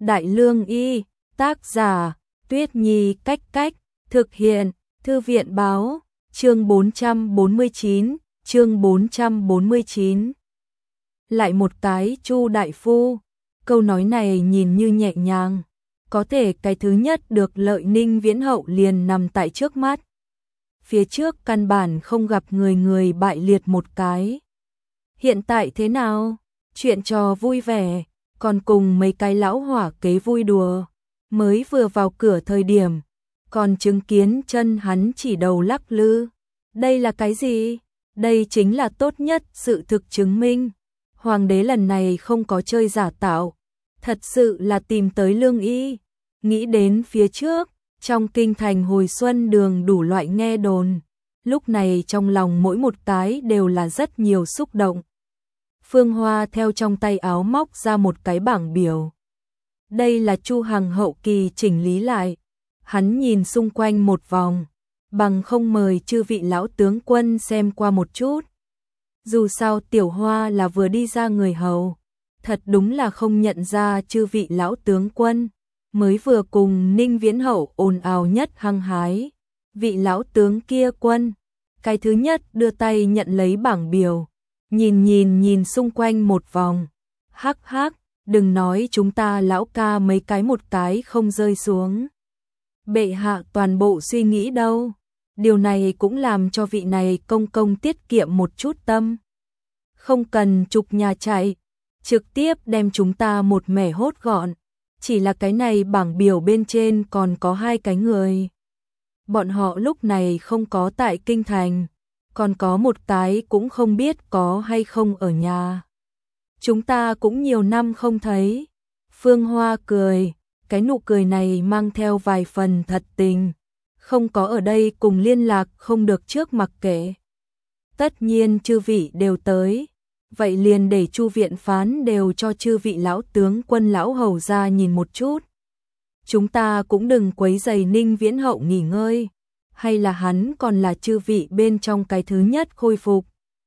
Đại Lương Y, tác giả, Tuyết Nhi Cách Cách, thực hiện, Thư viện báo, chương 449, chương 449. Lại một cái Chu đại phu, câu nói này nhìn như nhẹ nhàng, có thể cái thứ nhất được lợi Ninh Viễn Hậu liền nằm tại trước mắt. Phía trước căn bản không gặp người bại liệt một cái. Hiện tại thế nào? Chuyện trò vui vẻ, còn cùng mấy cái lão hỏa kế vui đùa. Mới vừa vào cửa thời điểm, còn chứng kiến chân hắn chỉ đầu lắc lư. Đây là cái gì? Đây chính là tốt nhất sự thực chứng minh. Hoàng đế lần này không có chơi giả tạo, thật sự là tìm tới Lương Y. Nghĩ đến phía trước, trong kinh thành hồi xuân đường đủ loại nghe đồn. Lúc này trong lòng mỗi một cái đều là rất nhiều xúc động. Phương Hoa theo trong tay áo móc ra một cái bảng biểu. Đây là Chu Hằng hậu kỳ chỉnh lý lại. Hắn nhìn xung quanh một vòng, bằng không mời chư vị lão tướng quân xem qua một chút. Dù sao Tiểu Hoa là vừa đi ra người hầu, thật đúng là không nhận ra chư vị lão tướng quân. Mới vừa cùng Ninh Viễn Hậu ồn ào nhất hăng hái. Vị lão tướng kia quân, cái thứ nhất đưa tay nhận lấy bảng biểu, nhìn xung quanh một vòng. Hắc hắc, đừng nói chúng ta lão ca mấy cái một cái không rơi xuống. Bệ hạ toàn bộ suy nghĩ đâu. Điều này cũng làm cho vị này công tiết kiệm một chút tâm. Không cần trục nhà chạy, trực tiếp đem chúng ta một mẻ hốt gọn. Chỉ là cái này bảng biểu bên trên còn có hai cái người. Bọn họ lúc này không có tại kinh thành, còn có một cái cũng không biết có hay không ở nhà. Chúng ta cũng nhiều năm không thấy. Phương Hoa cười, cái nụ cười này mang theo vài phần thật tình. Không có ở đây cùng liên lạc không được trước mặc kệ. Tất nhiên chư vị đều tới. Vậy liền để Chu viện phán đều cho chư vị lão tướng quân lão hầu ra nhìn một chút. Chúng ta cũng đừng quấy rầy Ninh Viễn Hậu nghỉ ngơi. Hay là hắn còn là chư vị bên trong cái thứ nhất khôi phục.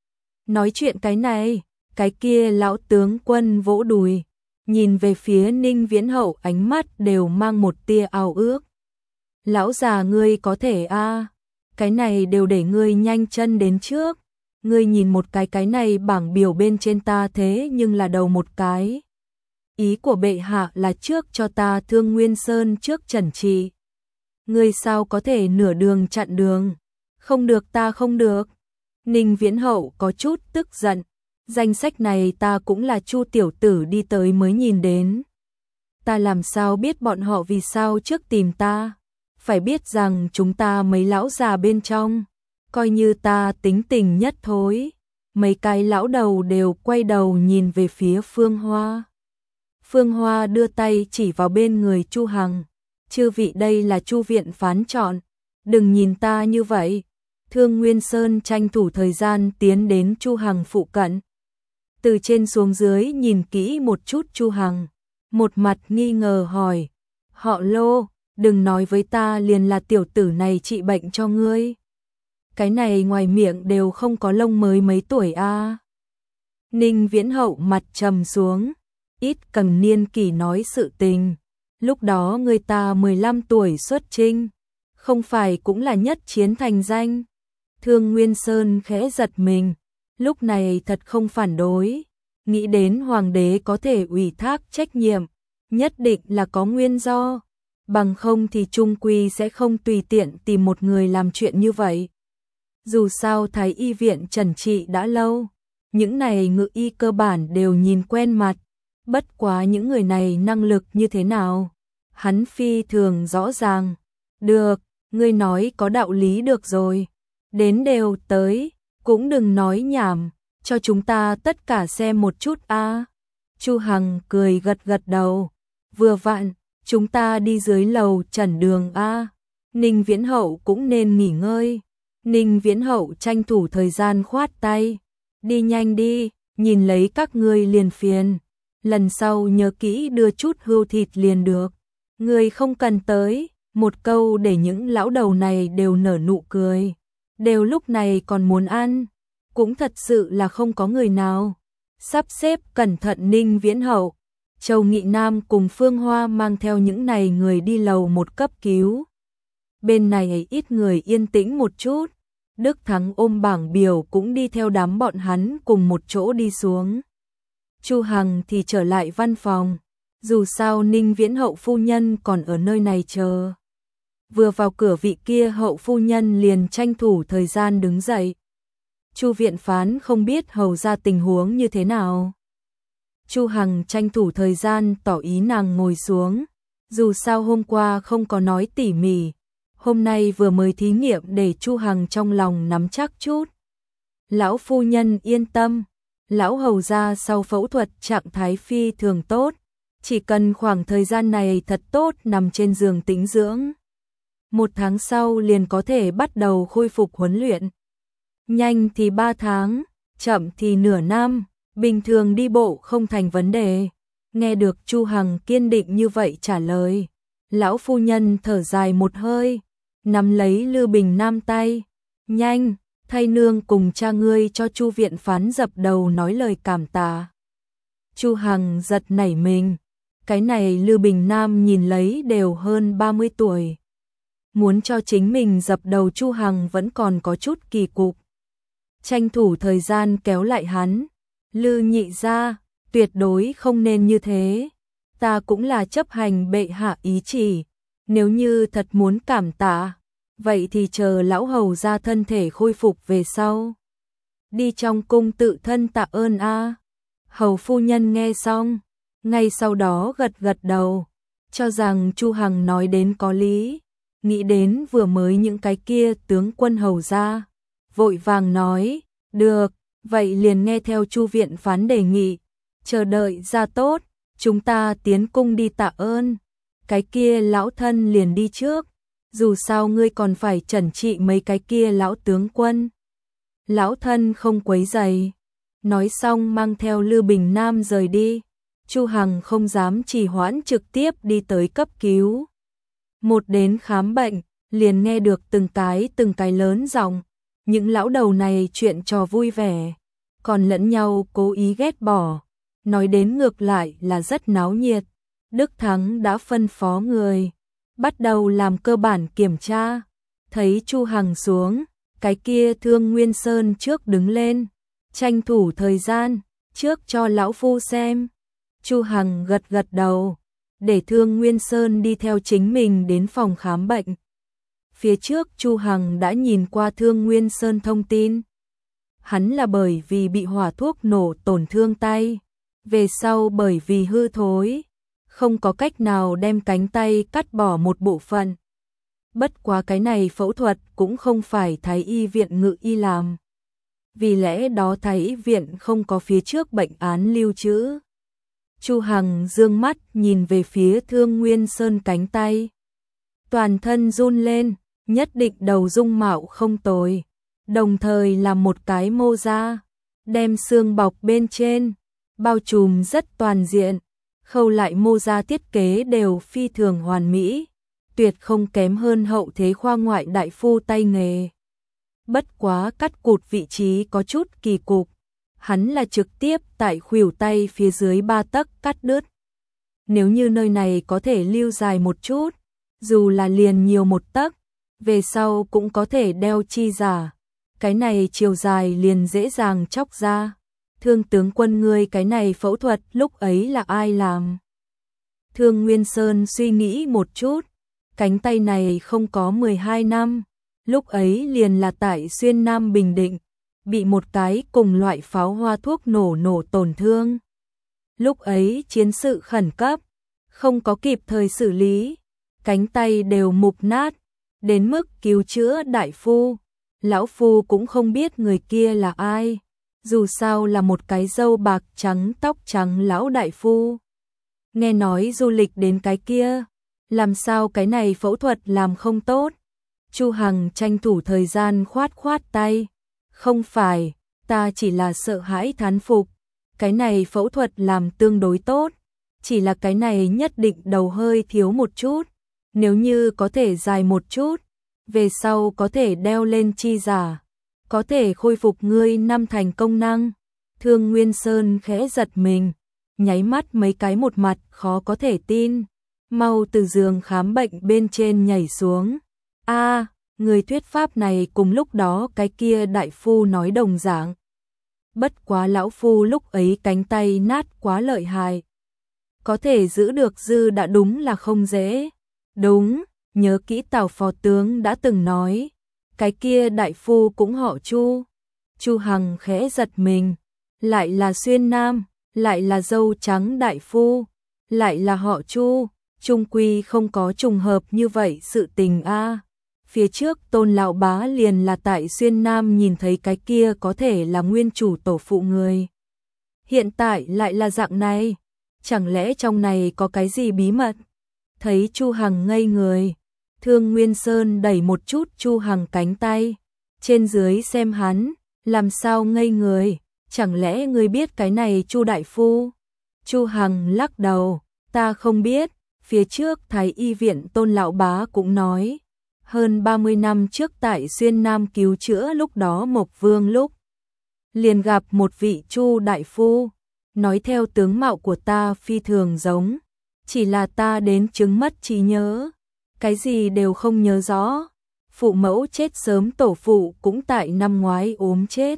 Nói chuyện cái này, cái kia lão tướng quân vỗ đùi. Nhìn về phía Ninh Viễn Hậu ánh mắt đều mang một tia ao ước. Lão già ngươi có thể cái này đều để ngươi nhanh chân đến trước. Ngươi nhìn một cái này bảng biểu bên trên ta thế nhưng là đầu một cái. Ý của bệ hạ là trước cho ta Thương Nguyên Sơn trước trần trị. Ngươi sao có thể nửa đường chặn đường? Không được ta không được. Ninh Viễn Hậu có chút tức giận. Danh sách này ta cũng là Chu tiểu tử đi tới mới nhìn đến. Ta làm sao biết bọn họ vì sao trước tìm ta? Phải biết rằng chúng ta mấy lão già bên trong, coi như ta tính tình nhất thối. Mấy cái lão đầu đều quay đầu nhìn về phía Phương Hoa. Phương Hoa đưa tay chỉ vào bên người Chu Hằng. Chư vị đây là Chu viện phán chọn. Đừng nhìn ta như vậy. Thương Nguyên Sơn tranh thủ thời gian tiến đến Chu Hằng phụ cận. Từ trên xuống dưới nhìn kỹ một chút Chu Hằng. Một mặt nghi ngờ hỏi. Họ Lô, đừng nói với ta liền là tiểu tử này trị bệnh cho ngươi. Cái này ngoài miệng đều không có lông mới mấy tuổi Ninh Viễn Hậu mặt trầm xuống. Ít cần niên kỷ nói sự tình. Lúc đó người ta 15 tuổi xuất trinh. Không phải cũng là nhất chiến thành danh. Thương Nguyên Sơn khẽ giật mình. Lúc này thật không phản đối. Nghĩ đến hoàng đế có thể ủy thác trách nhiệm. Nhất định là có nguyên do. Bằng không thì trung quy sẽ không tùy tiện tìm một người làm chuyện như vậy. Dù sao Thái y viện trần trị đã lâu. Những này ngự y cơ bản đều nhìn quen mặt. Bất quá những người này năng lực như thế nào? Hắn phi thường rõ ràng. Được, ngươi nói có đạo lý được rồi. Đến đều tới, cũng đừng nói nhảm, cho chúng ta tất cả xem một chút Chu Hằng cười gật đầu. Vừa vặn, chúng ta đi dưới lầu trần đường Ninh Viễn Hậu cũng nên nghỉ ngơi. Ninh Viễn Hậu tranh thủ thời gian khoát tay. Đi nhanh đi, nhìn lấy các ngươi liền phiền. Lần sau nhớ kỹ đưa chút hươu thịt liền được. Ngươi không cần tới. Một câu để những lão đầu này đều nở nụ cười. Đều lúc này còn muốn ăn. Cũng thật sự là không có người nào. Sắp xếp cẩn thận Ninh Viễn Hậu. Châu Nghị Nam cùng Phương Hoa mang theo những này người đi lầu 1 cấp cứu. Bên này ít người yên tĩnh một chút, Đức Thắng ôm bảng biểu cũng đi theo đám bọn hắn cùng một chỗ đi xuống. Chu Hằng thì trở lại văn phòng, dù sao Ninh Viễn hậu phu nhân còn ở nơi này chờ. Vừa vào cửa vị kia hậu phu nhân liền tranh thủ thời gian đứng dậy. Chu viện phán không biết hầu ra tình huống như thế nào. Chu Hằng tranh thủ thời gian tỏ ý nàng ngồi xuống, dù sao hôm qua không có nói tỉ mỉ, hôm nay vừa mới thí nghiệm để Chu Hằng trong lòng nắm chắc chút. Lão phu nhân yên tâm, lão hầu ra sau phẫu thuật trạng thái phi thường tốt, chỉ cần khoảng thời gian này thật tốt nằm trên giường tĩnh dưỡng. 1 tháng sau liền có thể bắt đầu khôi phục huấn luyện. Nhanh thì 3 tháng, chậm thì nửa năm, bình thường đi bộ không thành vấn đề. Nghe được Chu Hằng kiên định như vậy trả lời, lão phu nhân thở dài một hơi, nắm lấy Lư Bình Nam tay. Nhanh, thay nương cùng cha ngươi cho Chu viện phán dập đầu nói lời cảm tạ. Chu Hằng giật nảy mình, cái này Lư Bình Nam nhìn lấy đều hơn 30 tuổi. Muốn cho chính mình dập đầu Chu Hằng vẫn còn có chút kỳ cục. Tranh thủ thời gian kéo lại hắn. Lư nhị gia, tuyệt đối không nên như thế. Ta cũng là chấp hành bệ hạ ý chỉ. Nếu như thật muốn cảm tạ, vậy thì chờ lão hầu ra thân thể khôi phục về sau. Đi trong cung tự thân tạ ơn a. Hầu phu nhân nghe xong, ngay sau đó gật gật đầu, cho rằng Chu Hằng nói đến có lý. Nghĩ đến vừa mới những cái kia tướng quân hầu ra, vội vàng nói, được, vậy liền nghe theo Chu viện phán đề nghị, chờ đợi ra tốt, chúng ta tiến cung đi tạ ơn. Cái kia lão thân liền đi trước, dù sao ngươi còn phải trần trị mấy cái kia lão tướng quân. Lão thân không quấy rầy. Nói xong mang theo Lư Bình Nam rời đi. Chu Hằng không dám trì hoãn, trực tiếp đi tới cấp cứu. Một đến khám bệnh, liền nghe được từng cái lớn giọng, những lão đầu này chuyện trò vui vẻ, còn lẫn nhau cố ý ghét bỏ, nói đến ngược lại là rất náo nhiệt. Đức Thắng đã phân phó người, bắt đầu làm cơ bản kiểm tra, thấy Chu Hằng xuống, cái kia Thương Nguyên Sơn trước đứng lên, tranh thủ thời gian, trước cho lão phu xem. Chu Hằng gật gật đầu, để Thương Nguyên Sơn đi theo chính mình đến phòng khám bệnh. Phía trước Chu Hằng đã nhìn qua Thương Nguyên Sơn thông tin. Hắn là bởi vì bị hỏa thuốc nổ tổn thương tay, về sau bởi vì hư thối, không có cách nào đem cánh tay cắt bỏ một bộ phận. Bất quá cái này phẫu thuật cũng không phải Thái y viện Ngự y làm. Vì lẽ đó Thái y viện không có phía trước bệnh án lưu trữ. Chu Hằng dương mắt nhìn về phía Thương Nguyên Sơn cánh tay. Toàn thân run lên, nhất định đầu dung mạo không tồi. Đồng thời làm một cái mô da, đem xương bọc bên trên, bao trùm rất toàn diện. Khâu lại mô da thiết kế đều phi thường hoàn mỹ, tuyệt không kém hơn hậu thế khoa ngoại đại phu tay nghề. Bất quá cắt cụt vị trí có chút kỳ cục. Hắn là trực tiếp tại khuỷu tay phía dưới 3 tấc cắt đứt. Nếu như nơi này có thể lưu dài một chút, dù là liền nhiều 1 tấc, về sau cũng có thể đeo chi giả. Cái này chiều dài liền dễ dàng chóc ra. Thương tướng quân ngươi, cái này phẫu thuật lúc ấy là ai làm? Thương Nguyên Sơn suy nghĩ một chút, cánh tay này không có 12 năm, lúc ấy liền là tại Xuyên Nam Bình Định, bị một cái cùng loại pháo hoa thuốc nổ tổn thương. Lúc ấy chiến sự khẩn cấp, không có kịp thời xử lý, cánh tay đều mục nát, đến mức cứu chữa đại phu. Lão phu cũng không biết người kia là ai, dù sao là một cái râu bạc trắng tóc trắng lão đại phu. Nghe nói du lịch đến cái kia, làm sao cái này phẫu thuật làm không tốt? Chu Hằng tranh thủ thời gian khoát tay. Không phải, ta chỉ là sợ hãi thán phục. Cái này phẫu thuật làm tương đối tốt, chỉ là cái này nhất định đầu hơi thiếu một chút. Nếu như có thể dài một chút, về sau có thể đeo lên chi giả, có thể khôi phục ngươi 5 thành công năng. Thương Nguyên Sơn khẽ giật mình, nháy mắt mấy cái một mặt khó có thể tin, mau từ giường khám bệnh bên trên nhảy xuống. A, người thuyết pháp này cùng lúc đó cái kia đại phu nói đồng dạng. Bất quá lão phu lúc ấy cánh tay nát quá lợi hại. Có thể giữ được dư đã đúng là không dễ. Đúng, nhớ kỹ Tào phó tướng đã từng nói, cái kia đại phu cũng họ Chu. Chu Hằng khẽ giật mình, lại là Xuyên Nam, lại là dâu trắng đại phu, lại là họ Chu, chung quy không có trùng hợp như vậy sự tình a. Phía trước Tôn lão bá liền là tại Xuyên Nam nhìn thấy cái kia có thể là nguyên chủ tổ phụ người. Hiện tại lại là dạng này, chẳng lẽ trong này có cái gì bí mật? Thấy Chu Hằng ngây người, Thương Nguyên Sơn đẩy một chút Chu Hằng cánh tay, trên dưới xem hắn, làm sao ngây người, chẳng lẽ ngươi biết cái này Chu đại phu? Chu Hằng lắc đầu, ta không biết, phía trước Thái y viện Tôn lão bá cũng nói, hơn 30 năm trước tại Xuyên Nam cứu chữa lúc đó Mộc Vương lúc liền gặp một vị Chu đại phu, nói theo tướng mạo của ta phi thường giống, chỉ là ta đến chứng mất trí nhớ, cái gì đều không nhớ rõ. Phụ mẫu chết sớm, tổ phụ cũng tại năm ngoái ốm chết.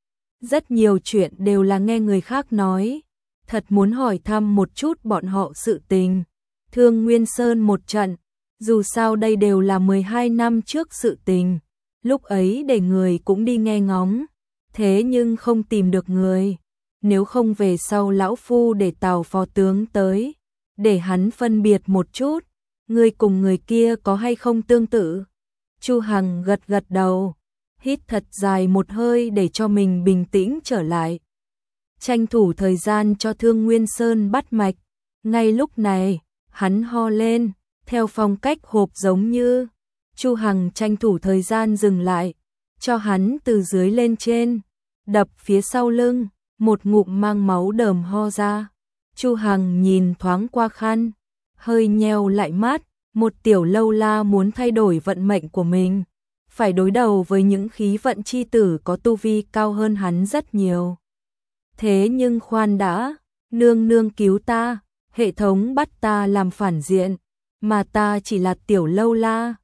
Rất nhiều chuyện đều là nghe người khác nói, thật muốn hỏi thăm một chút bọn họ sự tình. Thương Nguyên Sơn một trận, dù sao đây đều là 12 năm trước sự tình, lúc ấy để người cũng đi nghe ngóng, thế nhưng không tìm được người. Nếu không về sau lão phu để Tào phó tướng tới, để hắn phân biệt một chút, người cùng người kia có hay không tương tự. Chu Hằng gật gật đầu, hít thật dài một hơi để cho mình bình tĩnh trở lại. Tranh thủ thời gian cho Thương Nguyên Sơn bắt mạch. Ngay lúc này, hắn ho lên, theo phong cách hộp giống như. Chu Hằng tranh thủ thời gian dừng lại, cho hắn từ dưới lên trên, đập phía sau lưng, một ngụm mang máu đờm ho ra. Chu Hằng nhìn thoáng qua khăn, hơi nheo lại mắt. Một tiểu lâu la muốn thay đổi vận mệnh của mình, phải đối đầu với những khí vận chi tử có tu vi cao hơn hắn rất nhiều. Thế nhưng khoan đã, nương nương cứu ta, hệ thống bắt ta làm phản diện, mà ta chỉ là tiểu lâu la,